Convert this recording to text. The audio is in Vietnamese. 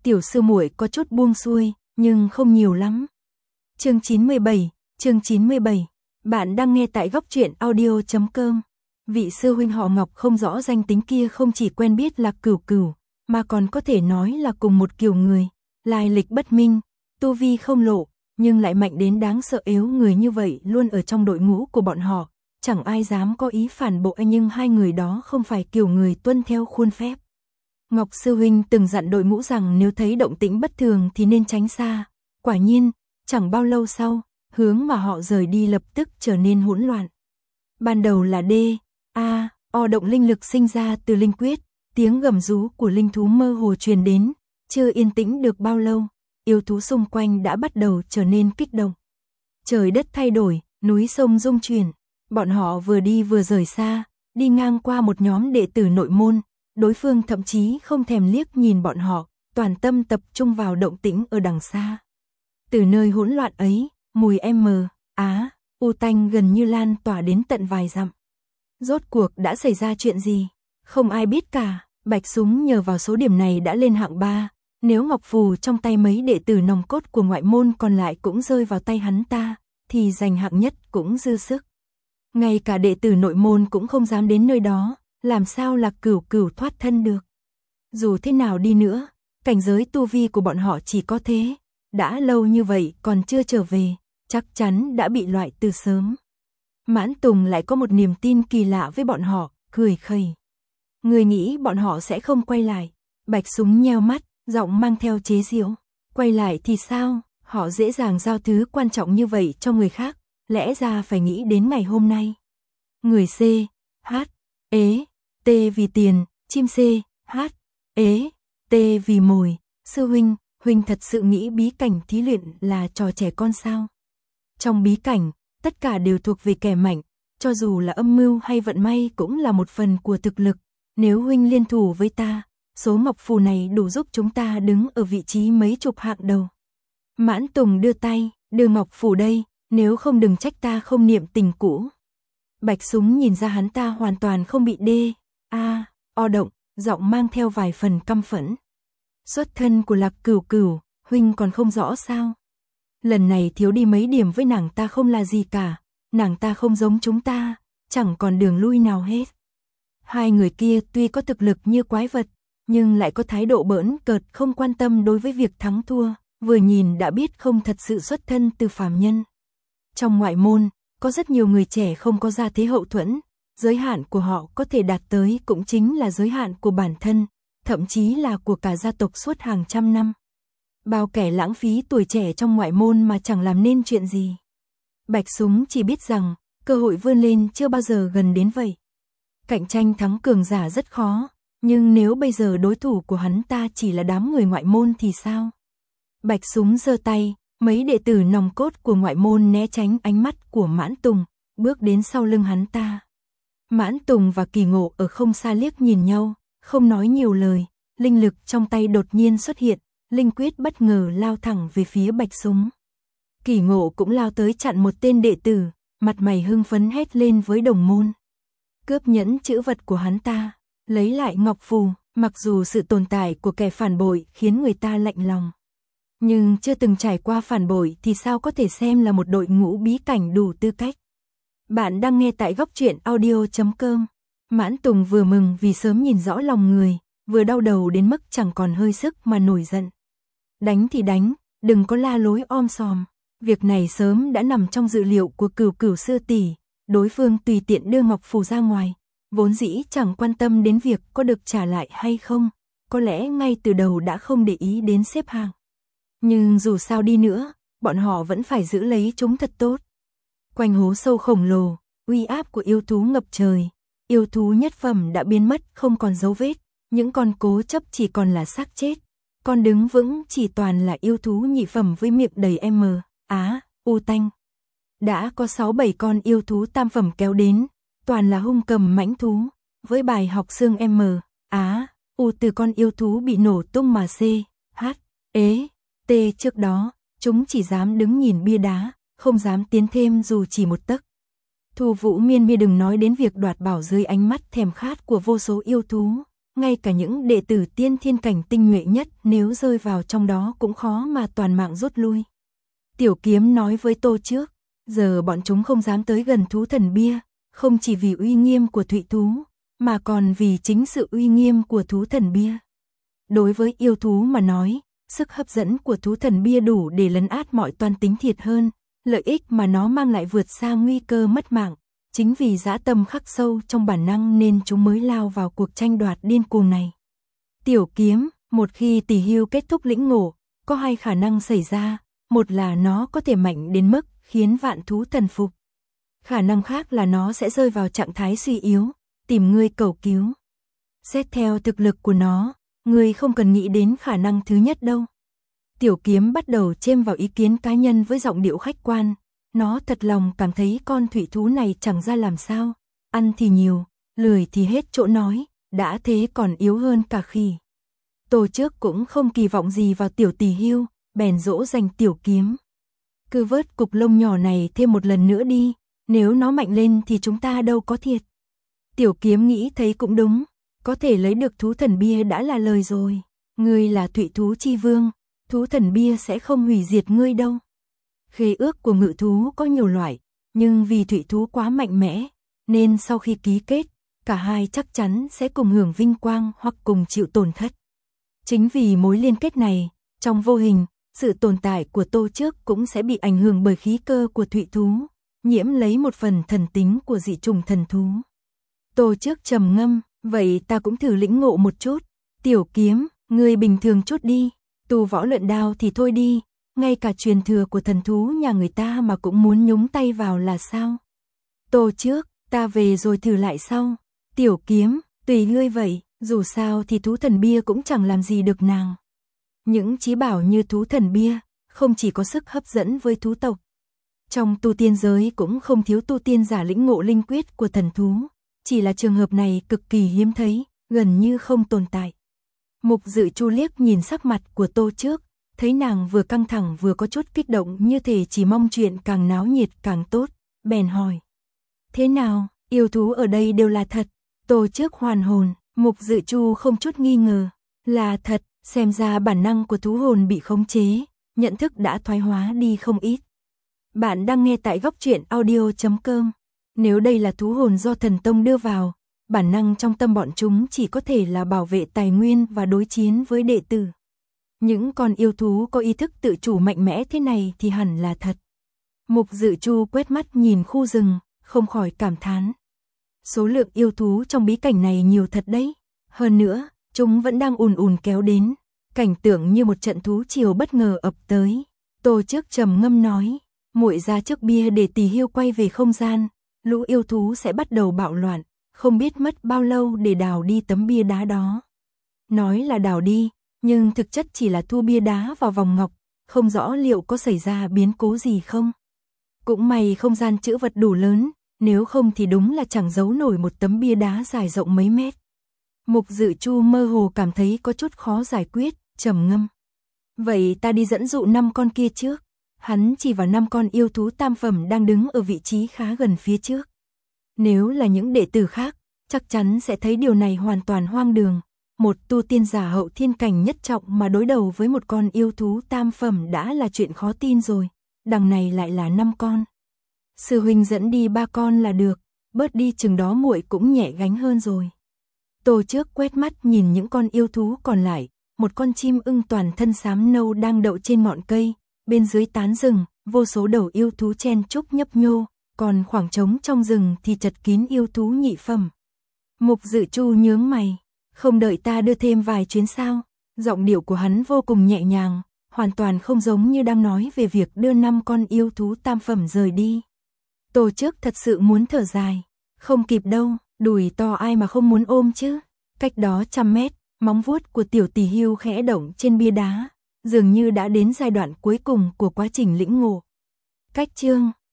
tiểu sư muội có chút buông xuôi, nhưng không nhiều lắm. Chương 97, bạn đang nghe tại góc truyện audio.com. Vị sư huynh họ Ngọc không rõ danh tính kia không chỉ quen biết Lạc Cửu Cửu, mà còn có thể nói là cùng một kiểu người, lai lịch bất minh, tu vi không lộ, nhưng lại mạnh đến đáng sợ. Yếu người như vậy luôn ở trong đội ngũ của bọn họ, chẳng ai dám có ý phản bội, nhưng hai người đó không phải kiểu người tuân theo khuôn phép. Ngọc sư huynh từng dặn đội ngũ rằng nếu thấy động tĩnh bất thường thì nên tránh xa. Quả nhiên, chẳng bao lâu sau, hướng mà họ rời đi lập tức trở nên hỗn loạn. Ban đầu là O động linh lực sinh ra từ linh quyết, tiếng gầm rú của linh thú mơ hồ truyền đến, chưa yên tĩnh được bao lâu, yêu thú xung quanh đã bắt đầu trở nên kích động. Trời đất thay đổi, núi sông rung chuyển, bọn họ vừa đi vừa rời xa, đi ngang qua một nhóm đệ tử nội môn, đối phương thậm chí không thèm liếc nhìn bọn họ, toàn tâm tập trung vào động tĩnh ở đằng xa. Từ nơi hỗn loạn ấy, mùi u tanh gần như lan tỏa đến tận vài dặm. Rốt cuộc đã xảy ra chuyện gì? Không ai biết cả. Bạch Súng nhờ vào số điểm này đã lên hạng 3, nếu ngọc phù trong tay mấy đệ tử nòng cốt của ngoại môn còn lại cũng rơi vào tay hắn ta, thì giành hạng nhất cũng dư sức. Ngay cả đệ tử nội môn cũng không dám đến nơi đó, làm sao Lạc Cửu Cửu thoát thân được? Dù thế nào đi nữa, cảnh giới tu vi của bọn họ chỉ có thế, đã lâu như vậy còn chưa trở về, chắc chắn đã bị loại từ sớm. Mãn Tùng lại có một niềm tin kỳ lạ với bọn họ, cười khẩy. Người nghĩ bọn họ sẽ không quay lại? Bạch Súng nheo mắt, giọng mang theo chế giễu. Quay lại thì sao? Họ dễ dàng giao thứ quan trọng như vậy cho người khác, lẽ ra phải nghĩ đến ngày hôm nay. Người T vì tiền, chim T vì mồi. Sư huynh, huynh thật sự nghĩ bí cảnh thí luyện là trò trẻ con sao? Trong bí cảnh, tất cả đều thuộc về kẻ mạnh, cho dù là âm mưu hay vận may cũng là một phần của thực lực. Nếu huynh liên thủ với ta, số ngọc phù này đủ giúp chúng ta đứng ở vị trí mấy chục hạng đầu. Mãn Tùng đưa tay, đưa ngọc phù đây, nếu không đừng trách ta không niệm tình cũ. Bạch Súng nhìn ra hắn ta hoàn toàn không bị O động, giọng mang theo vài phần căm phẫn. Xuất thân của Lạc Cửu Cửu, huynh còn không rõ sao? Lần này thiếu đi mấy điểm với nàng ta không là gì cả, nàng ta không giống chúng ta, chẳng còn đường lui nào hết. Hai người kia tuy có thực lực như quái vật, nhưng lại có thái độ bỡn cợt không quan tâm đối với việc thắng thua, vừa nhìn đã biết không thật sự xuất thân từ phàm nhân. Trong ngoại môn, có rất nhiều người trẻ không có gia thế hậu thuẫn, giới hạn của họ có thể đạt tới cũng chính là giới hạn của bản thân, thậm chí là của cả gia tộc suốt hàng trăm năm. Bao kẻ lãng phí tuổi trẻ trong ngoại môn mà chẳng làm nên chuyện gì. Bạch Súng chỉ biết rằng, cơ hội vươn lên chưa bao giờ gần đến vậy. Cạnh tranh thắng cường giả rất khó, nhưng nếu bây giờ đối thủ của hắn ta chỉ là đám người ngoại môn thì sao? Bạch Súng giơ tay, mấy đệ tử nòng cốt của ngoại môn né tránh ánh mắt của Mãn Tùng, bước đến sau lưng hắn ta. Mãn Tùng và Kỳ Ngộ ở không xa liếc nhìn nhau, không nói nhiều lời, linh lực trong tay đột nhiên xuất hiện, linh quyết bất ngờ lao thẳng về phía Bạch Súng. Kỳ Ngộ cũng lao tới chặn một tên đệ tử, mặt mày hưng phấn hét lên với đồng môn. Cướp nhẫn chữ vật của hắn ta, lấy lại ngọc phù, mặc dù sự tồn tại của kẻ phản bội khiến người ta lạnh lòng. Nhưng chưa từng trải qua phản bội thì sao có thể xem là một đội ngũ bí cảnh đủ tư cách. Bạn đang nghe tại góc truyện audio.com. Mãn Tùng vừa mừng vì sớm nhìn rõ lòng người, vừa đau đầu đến mức chẳng còn hơi sức mà nổi giận. Đánh thì đánh, đừng có la lối om sòm. Việc này sớm đã nằm trong dự liệu của Cửu Cửu sư tỷ, đối phương tùy tiện đưa ngọc phù ra ngoài, vốn dĩ chẳng quan tâm đến việc có được trả lại hay không, có lẽ ngay từ đầu đã không để ý đến xếp hạng. Nhưng dù sao đi nữa, bọn họ vẫn phải giữ lấy chúng thật tốt. Quanh hố sâu khổng lồ, uy áp của yêu thú ngập trời, yêu thú nhất phẩm đã biến mất không còn dấu vết, những con cố chấp chỉ còn là xác chết, con đứng vững chỉ toàn là yêu thú nhị phẩm với miệng đầy u tanh. Đã có 6-7 con yêu thú tam phẩm kéo đến, toàn là hung cầm mãnh thú, với bài học xương từ con yêu thú bị nổ tung mà trước đó, chúng chỉ dám đứng nhìn bia đá, không dám tiến thêm dù chỉ một tấc. Thu Vũ Miên Mi đừng nói đến việc đoạt bảo dưới ánh mắt thèm khát của vô số yêu thú, ngay cả những đệ tử tiên thiên cảnh tinh nhuệ nhất nếu rơi vào trong đó cũng khó mà toàn mạng rút lui. Tiểu Kiếm nói với Tô Trước, giờ bọn chúng không dám tới gần thú thần bia, không chỉ vì uy nghiêm của thụy thú, mà còn vì chính sự uy nghiêm của thú thần bia. Đối với yêu thú mà nói, sức hấp dẫn của thú thần bia đủ để lấn át mọi toan tính thiệt hơn, lợi ích mà nó mang lại vượt xa nguy cơ mất mạng. Chính vì dã tâm khắc sâu trong bản năng nên chúng mới lao vào cuộc tranh đoạt điên cuồng này. Tiểu Kiếm, một khi Tỷ Hưu kết thúc lĩnh ngộ, có hai khả năng xảy ra, một là nó có thể mạnh đến mức khiến vạn thú thần phục. Khả năng khác là nó sẽ rơi vào trạng thái suy yếu, tìm ngươi cầu cứu. Xét theo thực lực của nó, ngươi không cần nghĩ đến khả năng thứ nhất đâu. Tiểu Kiếm bắt đầu chêm vào ý kiến cá nhân với giọng điệu khách quan. Nó thật lòng cảm thấy con thủy thú này chẳng ra làm sao, ăn thì nhiều, lười thì hết chỗ nói, đã thế còn yếu hơn cả khỉ. Tô Trước cũng không kỳ vọng gì vào tiểu Tỷ Hưu, bèn dỗ dành Tiểu Kiếm. Cứ vớt cục lông nhỏ này thêm một lần nữa đi, nếu nó mạnh lên thì chúng ta đâu có thiệt. Tiểu Kiếm nghĩ thấy cũng đúng, có thể lấy được thú thần bia đã là lời rồi. Ngươi là thụy thú chi vương, thú thần bia sẽ không hủy diệt ngươi đâu. Khế ước của ngự thú có nhiều loại, nhưng vì thụy thú quá mạnh mẽ, nên sau khi ký kết, cả hai chắc chắn sẽ cùng hưởng vinh quang hoặc cùng chịu tổn thất. Chính vì mối liên kết này, trong vô hình, sự tồn tại của Tô Trước cũng sẽ bị ảnh hưởng bởi khí cơ của thụy thú, nhiễm lấy một phần thần tính của dị trùng thần thú. Tô Trước trầm ngâm, vậy ta cũng thử lĩnh ngộ một chút. Tiểu Kiếm, ngươi bình thường chút đi, tu võ luyện đao thì thôi đi. Ngay cả truyền thừa của thần thú nhà người ta mà cũng muốn nhúng tay vào là sao? Tô Trước, ta về rồi thử lại sau. Tiểu Kiếm, tùy ngươi vậy, dù sao thì thú thần bia cũng chẳng làm gì được nàng. Những chí bảo như thú thần bia, không chỉ có sức hấp dẫn với thú tộc. Trong tu tiên giới cũng không thiếu tu tiên giả lĩnh ngộ linh quyết của thần thú, chỉ là trường hợp này cực kỳ hiếm thấy, gần như không tồn tại. Mục Dự Chu liếc nhìn sắc mặt của Tô Trước, thấy nàng vừa căng thẳng vừa có chút kích động như thể chỉ mong chuyện càng náo nhiệt càng tốt, bèn hỏi. Thế nào, yêu thú ở đây đều là thật? Tô Trước hoàn hồn, Mục Dự Chu không chút nghi ngờ, là thật, xem ra bản năng của thú hồn bị khống chế, nhận thức đã thoái hóa đi không ít. Bạn đang nghe tại Góc Truyện Audio.com. Nếu đây là thú hồn do thần tông đưa vào, bản năng trong tâm bọn chúng chỉ có thể là bảo vệ tài nguyên và đối chiến với đệ tử. Những con yêu thú có ý thức tự chủ mạnh mẽ thế này thì hẳn là thật. Mục Dự Chu quét mắt nhìn khu rừng, không khỏi cảm thán. Số lượng yêu thú trong bí cảnh này nhiều thật đấy. Hơn nữa, chúng vẫn đang ùn ùn kéo đến. Cảnh tượng như một trận thú triều bất ngờ ập tới. Tô Trước trầm ngâm nói, muội ra trước bia để Tỷ Hưu quay về không gian. Lũ yêu thú sẽ bắt đầu bạo loạn, không biết mất bao lâu để đào đi tấm bia đá đó. Nói là đào đi, nhưng thực chất chỉ là thu bia đá vào vòng ngọc, không rõ liệu có xảy ra biến cố gì không. Cũng may không gian trữ vật đủ lớn, nếu không thì đúng là chẳng giấu nổi một tấm bia đá dài rộng mấy mét. Mục Dự Chu mơ hồ cảm thấy có chút khó giải quyết, trầm ngâm. Vậy ta đi dẫn dụ 5 con kia trước. Hắn chỉ vào 5 con yêu thú tam phẩm đang đứng ở vị trí khá gần phía trước. Nếu là những đệ tử khác, chắc chắn sẽ thấy điều này hoàn toàn hoang đường. Một tu tiên giả hậu thiên cảnh nhất trọng mà đối đầu với một con yêu thú tam phẩm đã là chuyện khó tin rồi. Đằng này lại là 5 con. Sư huynh dẫn đi 3 con là được, bớt đi chừng đó muội cũng nhẹ gánh hơn rồi. Tô Trước quét mắt nhìn những con yêu thú còn lại, một con chim ưng toàn thân xám nâu đang đậu trên ngọn cây, bên dưới tán rừng, vô số đầu yêu thú chen chúc nhấp nhô, còn khoảng trống trong rừng thì chật kín yêu thú nhị phẩm. Mục Dự Chu nhướng mày, không đợi ta đưa thêm vài chuyến sao? Giọng điệu của hắn vô cùng nhẹ nhàng, hoàn toàn không giống như đang nói về việc đưa 5 con yêu thú tam phẩm rời đi. Tô Trước thật sự muốn thở dài, không kịp đâu, đùi to ai mà không muốn ôm chứ. Cách đó 100 mét, móng vuốt của tiểu Tỷ Hưu khẽ động trên bia đá, dường như đã đến giai đoạn cuối cùng của quá trình lĩnh ngộ. Cách chương